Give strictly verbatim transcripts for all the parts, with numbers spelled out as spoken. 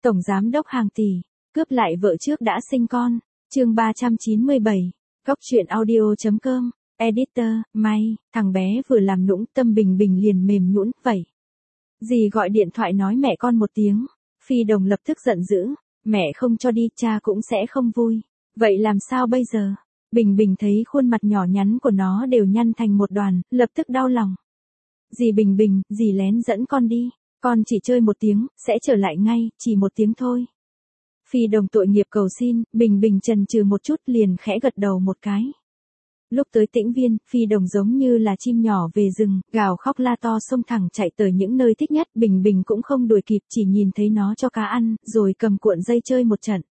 Tổng giám đốc hàng tỷ, cướp lại vợ trước đã sinh con. Chương ba trăm chín mươi bảy. Góc truyện audio chấm com. Editor, may, thằng bé vừa làm nũng, tâm Bình Bình liền mềm nhũn, vậy. Dì gọi điện thoại nói mẹ con một tiếng. Phi Đồng lập tức giận dữ, mẹ không cho đi, cha cũng sẽ không vui. Vậy làm sao bây giờ? Bình Bình thấy khuôn mặt nhỏ nhắn của nó đều nhăn thành một đoàn, lập tức đau lòng. Dì Bình Bình, dì lén dẫn con đi. Con chỉ chơi một tiếng, sẽ trở lại ngay, chỉ một tiếng thôi. Phi Đồng tội nghiệp cầu xin, Bình Bình chần chừ một chút liền khẽ gật đầu một cái. Lúc tới Tĩnh Viên, Phi Đồng giống như là chim nhỏ về rừng, gào khóc la to xông thẳng chạy tới những nơi thích nhất. Bình Bình cũng không đuổi kịp, chỉ nhìn thấy nó cho cá ăn, rồi cầm cuộn dây chơi một trận.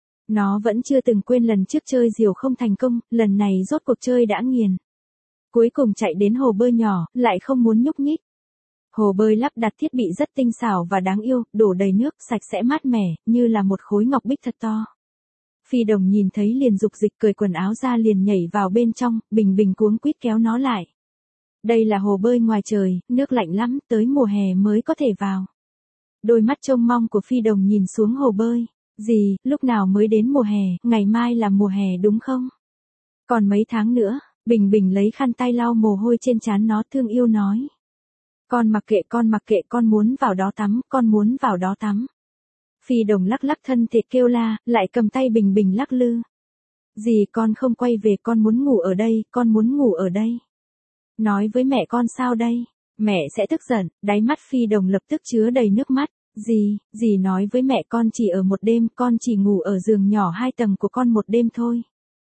Nó vẫn chưa từng quên lần trước chơi diều không thành công, lần này rốt cuộc chơi đã nghiền. Cuối cùng chạy đến hồ bơi nhỏ, lại không muốn nhúc nhích. Hồ bơi lắp đặt thiết bị rất tinh xảo và đáng yêu, đổ đầy nước, sạch sẽ mát mẻ, như là một khối ngọc bích thật to. Phi Đồng nhìn thấy liền dục dịch cởi quần áo ra liền nhảy vào bên trong, Bình Bình cuống quýt kéo nó lại. Đây là hồ bơi ngoài trời, nước lạnh lắm, tới mùa hè mới có thể vào. Đôi mắt trông mong của Phi Đồng nhìn xuống hồ bơi. Dì, lúc nào mới đến mùa hè, ngày mai là mùa hè đúng không? Còn mấy tháng nữa, Bình Bình lấy khăn tay lau mồ hôi trên trán nó, thương yêu nói. Con mặc kệ, con mặc kệ, con muốn vào đó tắm, con muốn vào đó tắm. Phi Đồng lắc lắc thân thể kêu la, lại cầm tay Bình Bình lắc lư. Dì, con không quay về, con muốn ngủ ở đây, con muốn ngủ ở đây. Nói với mẹ con sao đây? Mẹ sẽ tức giận. Đáy mắt Phi Đồng lập tức chứa đầy nước mắt. Dì, dì nói với mẹ con chỉ ở một đêm, con chỉ ngủ ở giường nhỏ hai tầng của con một đêm thôi.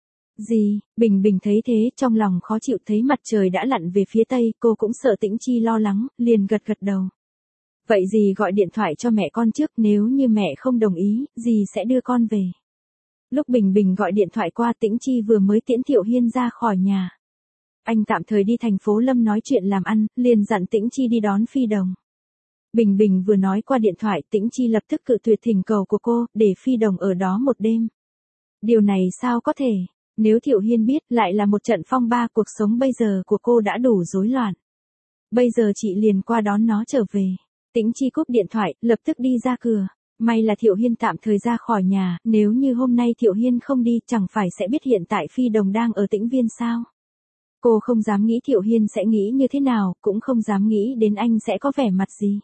Dì, Bình Bình thấy thế, trong lòng khó chịu, thấy mặt trời đã lặn về phía tây, cô cũng sợ Tĩnh Chi lo lắng, liền gật gật đầu. Vậy dì gọi điện thoại cho mẹ con trước, nếu như mẹ không đồng ý, dì sẽ đưa con về. Lúc Bình Bình gọi điện thoại qua, Tĩnh Chi vừa mới tiễn Thiệu Hiên ra khỏi nhà. Anh tạm thời đi thành phố Lâm nói chuyện làm ăn, liền dặn Tĩnh Chi đi đón Phi Đồng. Bình Bình vừa nói qua điện thoại, Tĩnh Chi lập tức cự tuyệt thỉnh cầu của cô, để Phi Đồng ở đó một đêm. Điều này sao có thể? Nếu Thiệu Hiên biết, lại là một trận phong ba, cuộc sống bây giờ của cô đã đủ rối loạn. Bây giờ chị liền qua đón nó trở về. Tĩnh Chi cúp điện thoại, lập tức đi ra cửa. May là Thiệu Hiên tạm thời ra khỏi nhà, nếu như hôm nay Thiệu Hiên không đi, chẳng phải sẽ biết hiện tại Phi Đồng đang ở Tĩnh Viên sao? Cô không dám nghĩ Thiệu Hiên sẽ nghĩ như thế nào, cũng không dám nghĩ đến anh sẽ có vẻ mặt gì.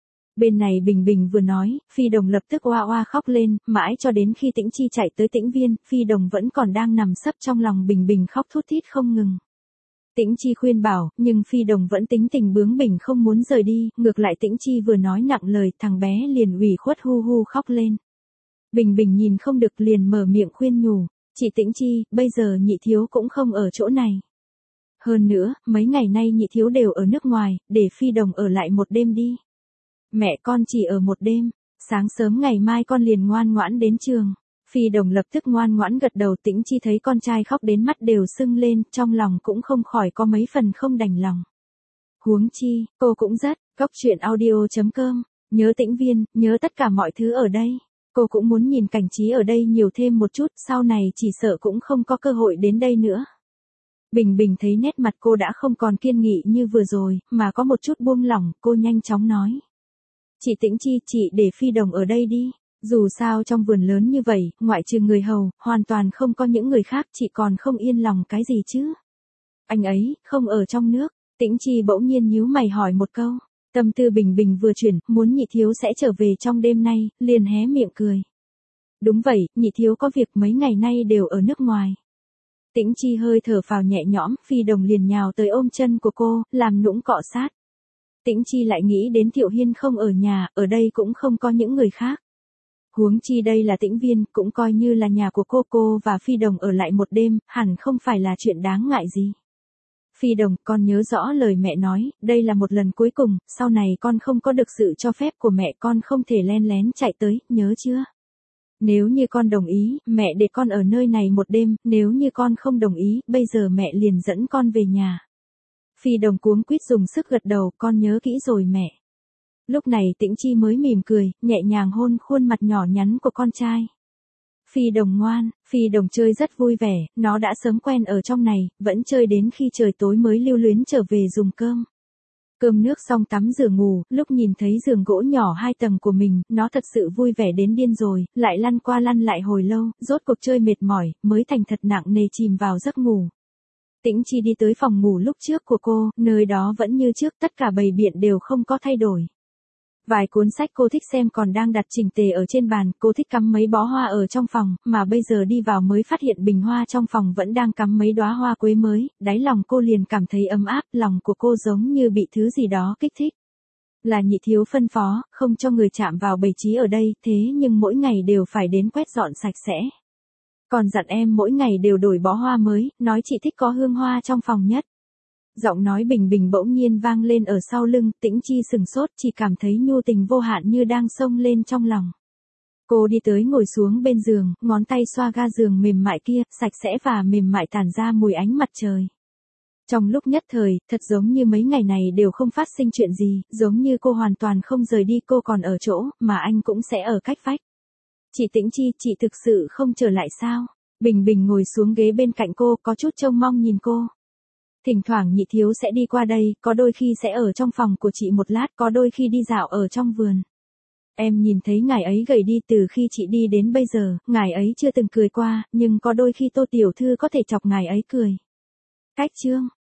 Bên này Bình Bình vừa nói, Phi Đồng lập tức oa oa khóc lên, mãi cho đến khi Tĩnh Chi chạy tới Tĩnh Viên, Phi Đồng vẫn còn đang nằm sấp trong lòng Bình Bình khóc thút thít không ngừng. Tĩnh Chi khuyên bảo, nhưng Phi Đồng vẫn tính tình bướng bỉnh không muốn rời đi, ngược lại Tĩnh Chi vừa nói nặng lời, thằng bé liền ủy khuất hu hu khóc lên. Bình Bình nhìn không được liền mở miệng khuyên nhủ, chị Tĩnh Chi, bây giờ nhị thiếu cũng không ở chỗ này. Hơn nữa, mấy ngày nay nhị thiếu đều ở nước ngoài, để Phi Đồng ở lại một đêm đi. Mẹ con chỉ ở một đêm, sáng sớm ngày mai con liền ngoan ngoãn đến trường. Phi Đồng lập tức ngoan ngoãn gật đầu. Tĩnh Chi thấy con trai khóc đến mắt đều sưng lên, trong lòng cũng không khỏi có mấy phần không đành lòng. Huống chi, cô cũng rất, góc truyện audio chấm com, nhớ Tĩnh Viên, nhớ tất cả mọi thứ ở đây. Cô cũng muốn nhìn cảnh trí ở đây nhiều thêm một chút, sau này chỉ sợ cũng không có cơ hội đến đây nữa. Bình Bình thấy nét mặt cô đã không còn kiên nghị như vừa rồi, mà có một chút buông lỏng, cô nhanh chóng nói. Chị Tĩnh Chi, chị để Phi Đồng ở đây đi. Dù sao trong vườn lớn như vậy, ngoại trừ người hầu, hoàn toàn không có những người khác, chị còn không yên lòng cái gì chứ. Anh ấy, không ở trong nước. Tĩnh Chi bỗng nhiên nhíu mày hỏi một câu. Tâm tư Bình Bình vừa chuyển, muốn nhị thiếu sẽ trở về trong đêm nay, liền hé miệng cười. Đúng vậy, nhị thiếu có việc mấy ngày nay đều ở nước ngoài. Tĩnh Chi hơi thở phào nhẹ nhõm, Phi Đồng liền nhào tới ôm chân của cô, làm nũng cọ sát. Tĩnh Chi lại nghĩ đến Thiệu Hiên không ở nhà, ở đây cũng không có những người khác. Huống chi đây là Tĩnh Viên, cũng coi như là nhà của cô, cô và Phi Đồng ở lại một đêm, hẳn không phải là chuyện đáng ngại gì. Phi Đồng, con nhớ rõ lời mẹ nói, đây là một lần cuối cùng, sau này con không có được sự cho phép của mẹ, con không thể len lén chạy tới, nhớ chưa? Nếu như con đồng ý, mẹ để con ở nơi này một đêm, nếu như con không đồng ý, bây giờ mẹ liền dẫn con về nhà. Phi Đồng cuống quýt dùng sức gật đầu, con nhớ kỹ rồi mẹ. Lúc này Tĩnh Chi mới mỉm cười, nhẹ nhàng hôn khuôn mặt nhỏ nhắn của con trai. Phi Đồng ngoan, Phi Đồng chơi rất vui vẻ, nó đã sớm quen ở trong này, vẫn chơi đến khi trời tối mới lưu luyến trở về dùng cơm. Cơm nước xong tắm rửa ngủ, lúc nhìn thấy giường gỗ nhỏ hai tầng của mình, nó thật sự vui vẻ đến điên rồi, lại lăn qua lăn lại hồi lâu, rốt cuộc chơi mệt mỏi, mới thành thật nặng nề chìm vào giấc ngủ. Tĩnh Chi đi tới phòng ngủ lúc trước của cô, nơi đó vẫn như trước, tất cả bày biện đều không có thay đổi. Vài cuốn sách cô thích xem còn đang đặt chỉnh tề ở trên bàn, cô thích cắm mấy bó hoa ở trong phòng, mà bây giờ đi vào mới phát hiện bình hoa trong phòng vẫn đang cắm mấy đóa hoa quế mới, đáy lòng cô liền cảm thấy ấm áp, lòng của cô giống như bị thứ gì đó kích thích. Là Nhị Thiếu phân phó, không cho người chạm vào bày trí ở đây, thế nhưng mỗi ngày đều phải đến quét dọn sạch sẽ. Còn dặn em mỗi ngày đều đổi bó hoa mới, nói chị thích có hương hoa trong phòng nhất. Giọng nói bình bình bỗng nhiên vang lên ở sau lưng, Tĩnh Chi sừng sốt, chỉ cảm thấy nhu tình vô hạn như đang xông lên trong lòng. Cô đi tới ngồi xuống bên giường, ngón tay xoa ga giường mềm mại kia, sạch sẽ và mềm mại tản ra mùi ánh mặt trời. Trong lúc nhất thời, thật giống như mấy ngày này đều không phát sinh chuyện gì, giống như cô hoàn toàn không rời đi, cô còn ở chỗ, mà anh cũng sẽ ở cách vách. Chị Tĩnh Chi, chị thực sự không trở lại sao? Bình Bình ngồi xuống ghế bên cạnh cô, có chút trông mong nhìn cô. Thỉnh thoảng Nhị Thiếu sẽ đi qua đây, có đôi khi sẽ ở trong phòng của chị một lát, có đôi khi đi dạo ở trong vườn. Em nhìn thấy ngài ấy gầy đi từ khi chị đi đến bây giờ, ngài ấy chưa từng cười qua, nhưng có đôi khi Tô tiểu thư có thể chọc ngài ấy cười. Cách chương